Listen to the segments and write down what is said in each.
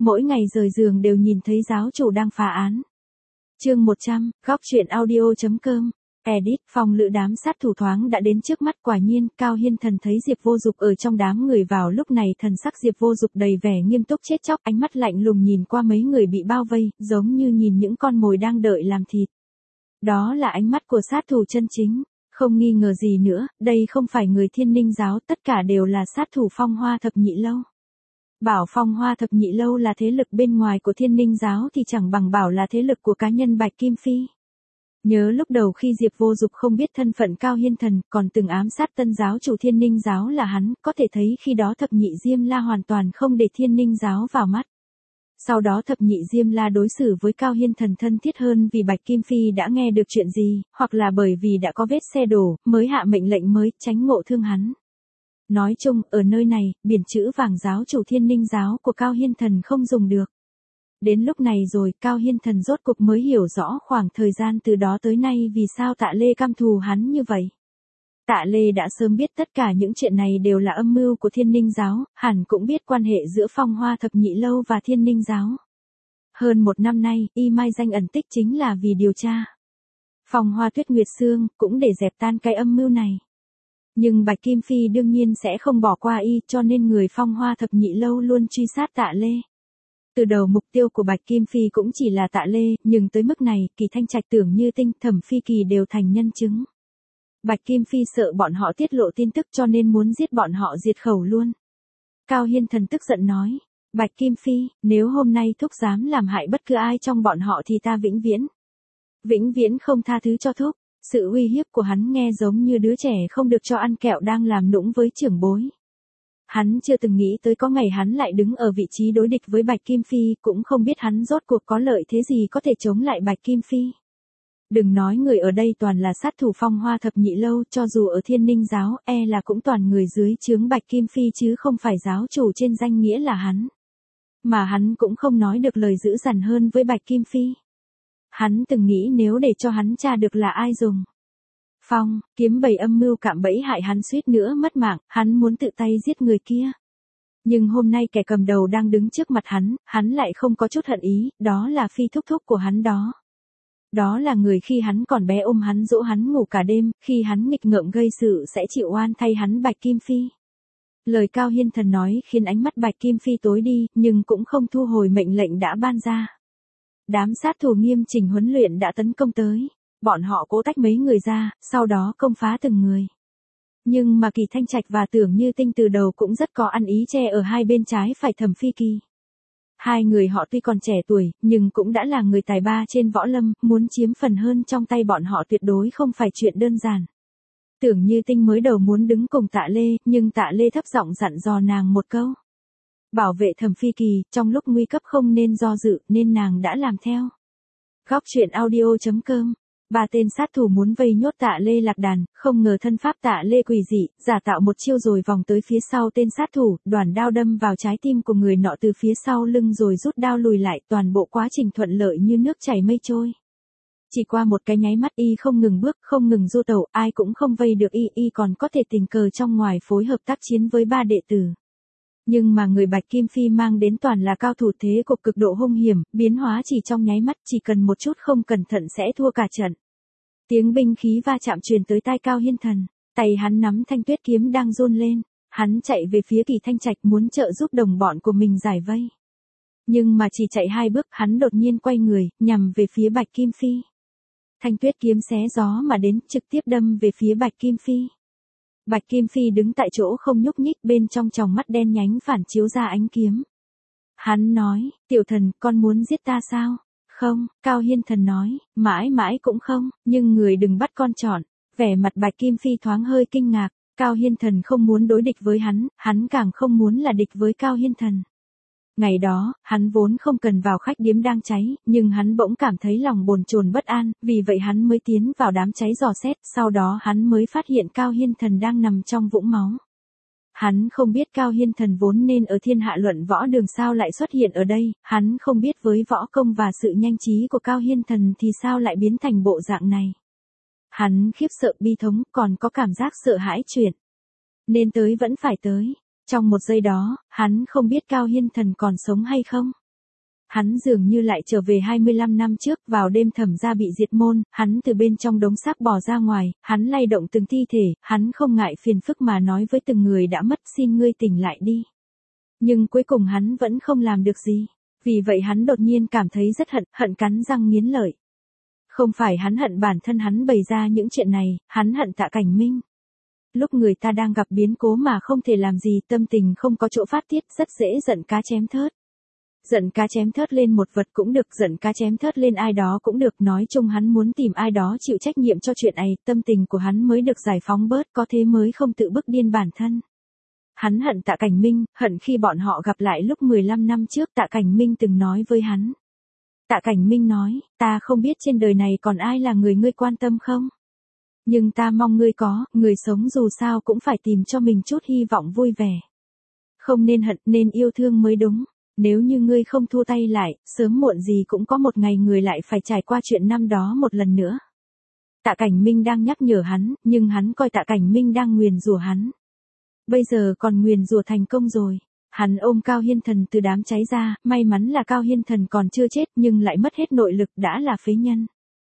Mỗi ngày rời giường đều nhìn thấy giáo chủ đang phá án. Chương 100, góc truyện audio.com. Edit, phòng lữ đám sát thủ thoáng đã đến trước mắt, quả nhiên, Cao Hiên Thần thấy Diệp Vô Dục ở trong đám người vào lúc này, thần sắc Diệp Vô Dục đầy vẻ nghiêm túc chết chóc, ánh mắt lạnh lùng nhìn qua mấy người bị bao vây, giống như nhìn những con mồi đang đợi làm thịt. Đó là ánh mắt của sát thủ chân chính, không nghi ngờ gì nữa, đây không phải người Thiên Ninh giáo, tất cả đều là sát thủ Phong Hoa Thập Nhị Lâu. Bảo Phong Hoa Thập Nhị Lâu là thế lực bên ngoài của Thiên Ninh giáo thì chẳng bằng bảo là thế lực của cá nhân Bạch Kim Phi. Nhớ lúc đầu khi Diệp Vô Dục không biết thân phận Cao Hiên Thần, còn từng ám sát tân giáo chủ Thiên Ninh giáo là hắn, có thể thấy khi đó Thập Nhị Diêm La hoàn toàn không để Thiên Ninh giáo vào mắt. Sau đó Thập Nhị Diêm La đối xử với Cao Hiên Thần thân thiết hơn vì Bạch Kim Phi đã nghe được chuyện gì, hoặc là bởi vì đã có vết xe đổ, mới hạ mệnh lệnh mới tránh ngộ thương hắn. Nói chung, ở nơi này, biển chữ vàng giáo chủ Thiên Ninh giáo của Cao Hiên Thần không dùng được. Đến lúc này rồi, Cao Hiên Thần rốt cục mới hiểu rõ khoảng thời gian từ đó tới nay vì sao Tạ Lê căm thù hắn như vậy. Tạ Lê đã sớm biết tất cả những chuyện này đều là âm mưu của Thiên Ninh giáo, hẳn cũng biết quan hệ giữa Phong Hoa Thập Nhị Lâu và Thiên Ninh giáo. Hơn một năm nay, y mai danh ẩn tích chính là vì điều tra Phong Hoa Tuyết Nguyệt Sương, cũng để dẹp tan cái âm mưu này. Nhưng Bạch Kim Phi đương nhiên sẽ không bỏ qua y, cho nên người Phong Hoa Thập Nhị Lâu luôn truy sát Tạ Lê. Từ đầu mục tiêu của Bạch Kim Phi cũng chỉ là Tạ Lê, nhưng tới mức này, Kỳ Thanh Trạch, Tưởng Như Tinh, Thẩm Phi Kỳ đều thành nhân chứng. Bạch Kim Phi sợ bọn họ tiết lộ tin tức cho nên muốn giết bọn họ diệt khẩu luôn. Cao Hiên Thần tức giận nói, Bạch Kim Phi, nếu hôm nay Thúc dám làm hại bất cứ ai trong bọn họ thì ta vĩnh viễn không tha thứ cho Thúc. Sự uy hiếp của hắn nghe giống như đứa trẻ không được cho ăn kẹo đang làm nũng với trưởng bối. Hắn chưa từng nghĩ tới có ngày hắn lại đứng ở vị trí đối địch với Bạch Kim Phi, cũng không biết hắn rốt cuộc có lợi thế gì có thể chống lại Bạch Kim Phi. Đừng nói người ở đây toàn là sát thủ Phong Hoa Thập Nhị Lâu, cho dù ở Thiên Ninh giáo, là cũng toàn người dưới trướng Bạch Kim Phi chứ không phải giáo chủ trên danh nghĩa là hắn. Mà hắn cũng không nói được lời dữ dằn hơn với Bạch Kim Phi. Hắn từng nghĩ nếu để cho hắn tra được là ai dùng phong kiếm bày âm mưu cạm bẫy hại hắn suýt nữa mất mạng, hắn muốn tự tay giết người kia. Nhưng hôm nay kẻ cầm đầu đang đứng trước mặt hắn lại không có chút hận ý, đó là Phi thúc thúc của hắn đó. Đó là người khi hắn còn bé ôm hắn dỗ hắn ngủ cả đêm, khi hắn nghịch ngợm gây sự sẽ chịu oan thay hắn Bạch Kim Phi. Lời Cao Hiên Thần nói khiến ánh mắt Bạch Kim Phi tối đi, nhưng cũng không thu hồi mệnh lệnh đã ban ra. Đám sát thủ nghiêm chỉnh huấn luyện đã tấn công tới. Bọn họ cố tách mấy người ra, sau đó công phá từng người. Nhưng mà Kỳ Thanh Trạch và Tưởng Như Tinh từ đầu cũng rất có ăn ý che ở hai bên trái phải Thẩm Phi Kỳ. Hai người họ tuy còn trẻ tuổi, nhưng cũng đã là người tài ba trên võ lâm, muốn chiếm phần hơn trong tay bọn họ tuyệt đối không phải chuyện đơn giản. Tưởng Như Tinh mới đầu muốn đứng cùng Tạ Lê, nhưng Tạ Lê thấp giọng dặn dò nàng một câu. Bảo vệ Thẩm Phi Kỳ, trong lúc nguy cấp không nên do dự, nên nàng đã làm theo. Góc truyện audio.com. Ba tên sát thủ muốn vây nhốt Tạ Lê lạc đàn, không ngờ thân pháp Tạ Lê quỷ dị, giả tạo một chiêu rồi vòng tới phía sau tên sát thủ, đoản đao đâm vào trái tim của người nọ từ phía sau lưng rồi rút đao lùi lại, toàn bộ quá trình thuận lợi như nước chảy mây trôi. Chỉ qua một cái nháy mắt y không ngừng bước, không ngừng du tẩu, ai cũng không vây được y còn có thể tình cờ trong ngoài phối hợp tác chiến với ba đệ tử. Nhưng mà người Bạch Kim Phi mang đến toàn là cao thủ thế cục cực độ hung hiểm, biến hóa chỉ trong nháy mắt, chỉ cần một chút không cẩn thận sẽ thua cả trận. Tiếng binh khí va chạm truyền tới tai Cao Hiên Thần, tay hắn nắm thanh tuyết kiếm đang run lên, hắn chạy về phía Kỳ Thanh Trạch muốn trợ giúp đồng bọn của mình giải vây. Nhưng mà chỉ chạy 2 bước, hắn đột nhiên quay người, nhằm về phía Bạch Kim Phi. Thanh tuyết kiếm xé gió mà đến, trực tiếp đâm về phía Bạch Kim Phi. Bạch Kim Phi đứng tại chỗ không nhúc nhích, bên trong tròng mắt đen nhánh phản chiếu ra ánh kiếm. Hắn nói, tiểu thần, con muốn giết ta sao? Không, Cao Hiên Thần nói, mãi mãi cũng không, nhưng người đừng bắt con chọn. Vẻ mặt Bạch Kim Phi thoáng hơi kinh ngạc, Cao Hiên Thần không muốn đối địch với hắn càng không muốn là địch với Cao Hiên Thần. Ngày đó, hắn vốn không cần vào khách điếm đang cháy, nhưng hắn bỗng cảm thấy lòng bồn chồn bất an, vì vậy hắn mới tiến vào đám cháy dò xét, sau đó hắn mới phát hiện Cao Hiên Thần đang nằm trong vũng máu. Hắn không biết Cao Hiên Thần vốn nên ở Thiên Hạ Luận Võ Đường sao lại xuất hiện ở đây, hắn không biết với võ công và sự nhanh trí của Cao Hiên Thần thì sao lại biến thành bộ dạng này. Hắn khiếp sợ bi thống, còn có cảm giác sợ hãi chuyện. Nên tới vẫn phải tới. Trong một giây đó, hắn không biết Cao Hiên Thần còn sống hay không. Hắn dường như lại trở về 25 năm trước, vào đêm Thẩm gia bị diệt môn, hắn từ bên trong đống xác bò ra ngoài, hắn lay động từng thi thể, hắn không ngại phiền phức mà nói với từng người đã mất, xin ngươi tỉnh lại đi. Nhưng cuối cùng hắn vẫn không làm được gì. Vì vậy hắn đột nhiên cảm thấy rất hận cắn răng nghiến lợi. Không phải hắn hận bản thân hắn bày ra những chuyện này, hắn hận Tạ Cảnh Minh. Lúc người ta đang gặp biến cố mà không thể làm gì, tâm tình không có chỗ phát tiết, rất dễ giận cá chém thớt. Giận cá chém thớt lên một vật cũng được, giận cá chém thớt lên ai đó cũng được, nói chung hắn muốn tìm ai đó chịu trách nhiệm cho chuyện này, tâm tình của hắn mới được giải phóng bớt, có thế mới không tự bức điên bản thân. Hắn hận Tạ Cảnh Minh, hận khi bọn họ gặp lại lúc 15 năm trước Tạ Cảnh Minh từng nói với hắn. Tạ Cảnh Minh nói, ta không biết trên đời này còn ai là người ngươi quan tâm không? Nhưng ta mong ngươi có, người sống dù sao cũng phải tìm cho mình chút hy vọng vui vẻ. Không nên hận, nên yêu thương mới đúng. Nếu như ngươi không thua tay lại, sớm muộn gì cũng có một ngày người lại phải trải qua chuyện năm đó một lần nữa. Tạ Cảnh Minh đang nhắc nhở hắn, nhưng hắn coi Tạ Cảnh Minh đang nguyền rủa hắn. Bây giờ còn nguyền rủa thành công rồi. Hắn ôm Cao Hiên Thần từ đám cháy ra, may mắn là Cao Hiên Thần còn chưa chết nhưng lại mất hết nội lực, đã là phế nhân.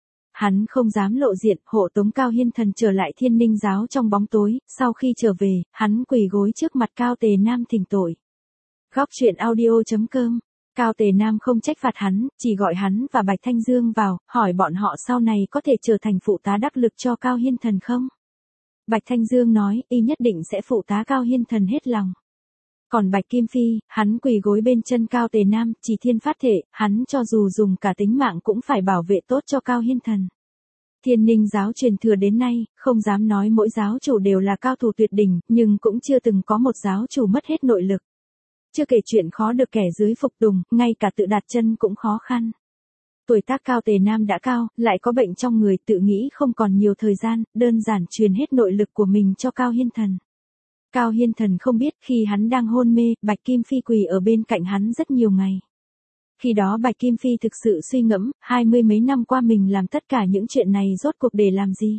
Hắn không dám lộ diện, hộ tống Cao Hiên Thần trở lại Thiên Ninh giáo trong bóng tối, sau khi trở về, hắn quỳ gối trước mặt Cao Tề Nam thỉnh tội. Góc truyện audio.com. Cao Tề Nam không trách phạt hắn, chỉ gọi hắn và Bạch Thanh Dương vào, hỏi bọn họ sau này có thể trở thành phụ tá đắc lực cho Cao Hiên Thần không? Bạch Thanh Dương nói, y nhất định sẽ phụ tá Cao Hiên Thần hết lòng. Còn Bạch Kim Phi, hắn quỳ gối bên chân Cao Tề Nam, chỉ thiên phát thể, hắn cho dù dùng cả tính mạng cũng phải bảo vệ tốt cho Cao Hiên Thần. Thiên Ninh giáo truyền thừa đến nay, không dám nói mỗi giáo chủ đều là cao thủ tuyệt đỉnh, nhưng cũng chưa từng có một giáo chủ mất hết nội lực. Chưa kể chuyện khó được kẻ dưới phục tùng, ngay cả tự đặt chân cũng khó khăn. Tuổi tác Cao Tề Nam đã cao, lại có bệnh trong người, tự nghĩ không còn nhiều thời gian, đơn giản truyền hết nội lực của mình cho Cao Hiên Thần. Cao Hiên Thần không biết khi hắn đang hôn mê, Bạch Kim Phi quỳ ở bên cạnh hắn rất nhiều ngày. Khi đó Bạch Kim Phi thực sự suy ngẫm, 20 mấy năm qua mình làm tất cả những chuyện này rốt cuộc để làm gì?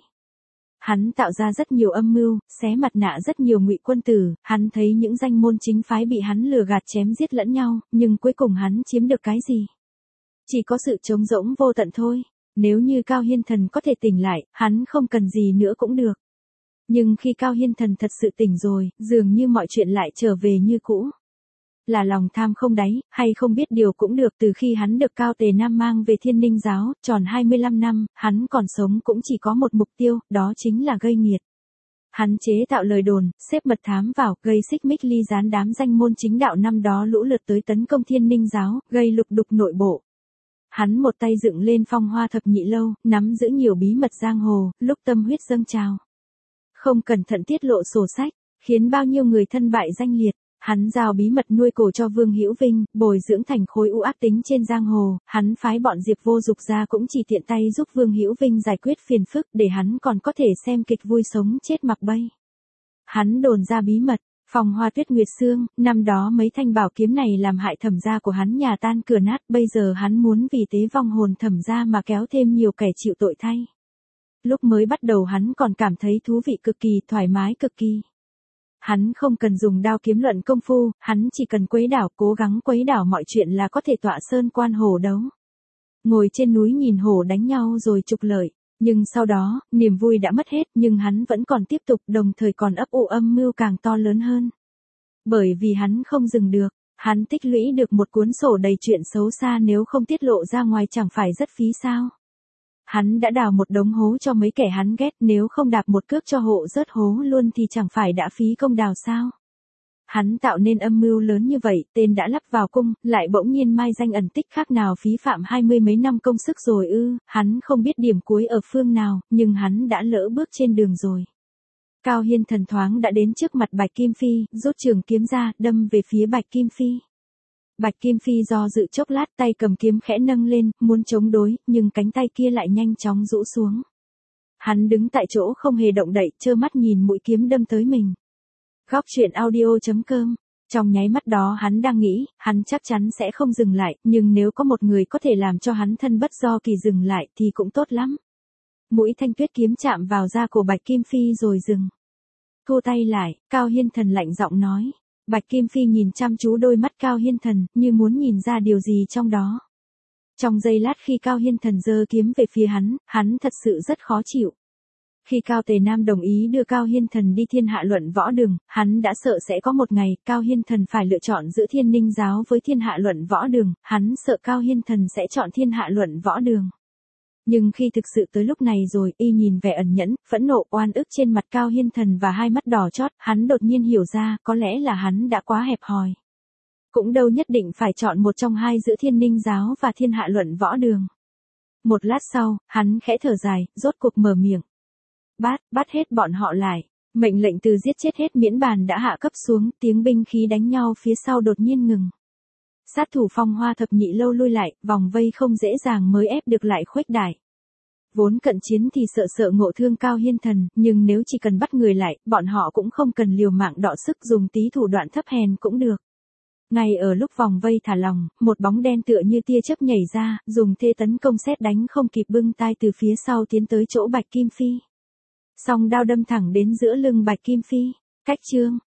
Hắn tạo ra rất nhiều âm mưu, xé mặt nạ rất nhiều ngụy quân tử, hắn thấy những danh môn chính phái bị hắn lừa gạt chém giết lẫn nhau, nhưng cuối cùng hắn chiếm được cái gì? Chỉ có sự trống rỗng vô tận thôi. Nếu như Cao Hiên Thần có thể tỉnh lại, hắn không cần gì nữa cũng được. Nhưng khi Cao Hiên Thần thật sự tỉnh rồi, dường như mọi chuyện lại trở về như cũ. Là lòng tham không đáy, hay không biết điều cũng được, từ khi hắn được Cao Tề Nam mang về Thiên Ninh giáo, tròn 25 năm, hắn còn sống cũng chỉ có một mục tiêu, đó chính là gây nghiệt. Hắn chế tạo lời đồn, xếp mật thám vào, gây xích mích ly gián đám danh môn chính đạo năm đó lũ lượt tới tấn công Thiên Ninh giáo, gây lục đục nội bộ. Hắn một tay dựng lên Phong Hoa Thập Nhị Lâu, nắm giữ nhiều bí mật giang hồ, lúc tâm huyết dâng trào. Không cẩn thận tiết lộ sổ sách, khiến bao nhiêu người thân bại danh liệt. Hắn giao bí mật nuôi cổ cho Vương Hữu Vinh, bồi dưỡng thành khối u ác tính trên giang hồ, hắn phái bọn Diệp Vô Dục ra cũng chỉ tiện tay giúp Vương Hữu Vinh giải quyết phiền phức để hắn còn có thể xem kịch vui sống chết mặc bay. Hắn đồn ra bí mật, Phong Hoa Tuyết Nguyệt Sương, năm đó mấy thanh bảo kiếm này làm hại Thẩm gia của hắn nhà tan cửa nát, bây giờ hắn muốn vì tế vong hồn Thẩm gia mà kéo thêm nhiều kẻ chịu tội thay. Lúc mới bắt đầu hắn còn cảm thấy thú vị cực kỳ, thoải mái cực kỳ. Hắn không cần dùng đao kiếm luận công phu, hắn chỉ cần quấy đảo, cố gắng quấy đảo mọi chuyện là có thể tọa sơn quan hổ đấu. Ngồi trên núi nhìn hổ đánh nhau rồi trục lợi, nhưng sau đó, niềm vui đã mất hết, nhưng hắn vẫn còn tiếp tục, đồng thời còn ấp ủ âm mưu càng to lớn hơn. Bởi vì hắn không dừng được, hắn tích lũy được một cuốn sổ đầy chuyện xấu xa, nếu không tiết lộ ra ngoài chẳng phải rất phí sao. Hắn đã đào một đống hố cho mấy kẻ hắn ghét, nếu không đạp một cước cho hộ rớt hố luôn thì chẳng phải đã phí công đào sao. Hắn tạo nên âm mưu lớn như vậy, tên đã lắp vào cung, lại bỗng nhiên mai danh ẩn tích, khác nào phí phạm 20 mấy năm công sức rồi ư, hắn không biết điểm cuối ở phương nào, nhưng hắn đã lỡ bước trên đường rồi. Cao Hiên Thần thoáng đã đến trước mặt Bạch Kim Phi, rút trường kiếm ra, đâm về phía Bạch Kim Phi. Bạch Kim Phi do dự chốc lát, tay cầm kiếm khẽ nâng lên, muốn chống đối, nhưng cánh tay kia lại nhanh chóng rũ xuống. Hắn đứng tại chỗ không hề động đậy, trơ mắt nhìn mũi kiếm đâm tới mình. Góc truyện audio.com. Trong nháy mắt đó hắn đang nghĩ, hắn chắc chắn sẽ không dừng lại, nhưng nếu có một người có thể làm cho hắn thân bất do kỳ dừng lại thì cũng tốt lắm. Mũi thanh tuyết kiếm chạm vào da của Bạch Kim Phi rồi dừng. Thu tay lại, Cao Hiên Thần lạnh giọng nói. Bạch Kim Phi nhìn chăm chú đôi mắt Cao Hiên Thần, như muốn nhìn ra điều gì trong đó. Trong giây lát khi Cao Hiên Thần giơ kiếm về phía hắn thật sự rất khó chịu. Khi Cao Tề Nam đồng ý đưa Cao Hiên Thần đi thiên hạ luận võ đường, hắn đã sợ sẽ có một ngày Cao Hiên Thần phải lựa chọn giữa Thiên Ninh giáo với thiên hạ luận võ đường, hắn sợ Cao Hiên Thần sẽ chọn thiên hạ luận võ đường. Nhưng khi thực sự tới lúc này rồi, y nhìn vẻ ẩn nhẫn, phẫn nộ, oan ức trên mặt Cao Hiên Thần và hai mắt đỏ chót, hắn đột nhiên hiểu ra, có lẽ là hắn đã quá hẹp hòi. Cũng đâu nhất định phải chọn một trong hai giữa Thiên Ninh giáo và thiên hạ luận võ đường. Một lát sau, hắn khẽ thở dài, rốt cuộc mở miệng. Bắt hết bọn họ lại. Mệnh lệnh từ giết chết hết miễn bàn đã hạ cấp xuống, tiếng binh khí đánh nhau phía sau đột nhiên ngừng. Sát thủ Phong Hoa Thập Nhị Lâu lui lại, vòng vây không dễ dàng mới ép được lại khuếch đại. Vốn cận chiến thì sợ ngộ thương Cao Hiên Thần, nhưng nếu chỉ cần bắt người lại, bọn họ cũng không cần liều mạng đọ sức, dùng tí thủ đoạn thấp hèn cũng được. Ngay ở lúc vòng vây thả lỏng, một bóng đen tựa như tia chớp nhảy ra, dùng thế tấn công sét đánh không kịp bưng tai từ phía sau tiến tới chỗ Bạch Kim Phi. Song đao đâm thẳng đến giữa lưng Bạch Kim Phi. Cách chương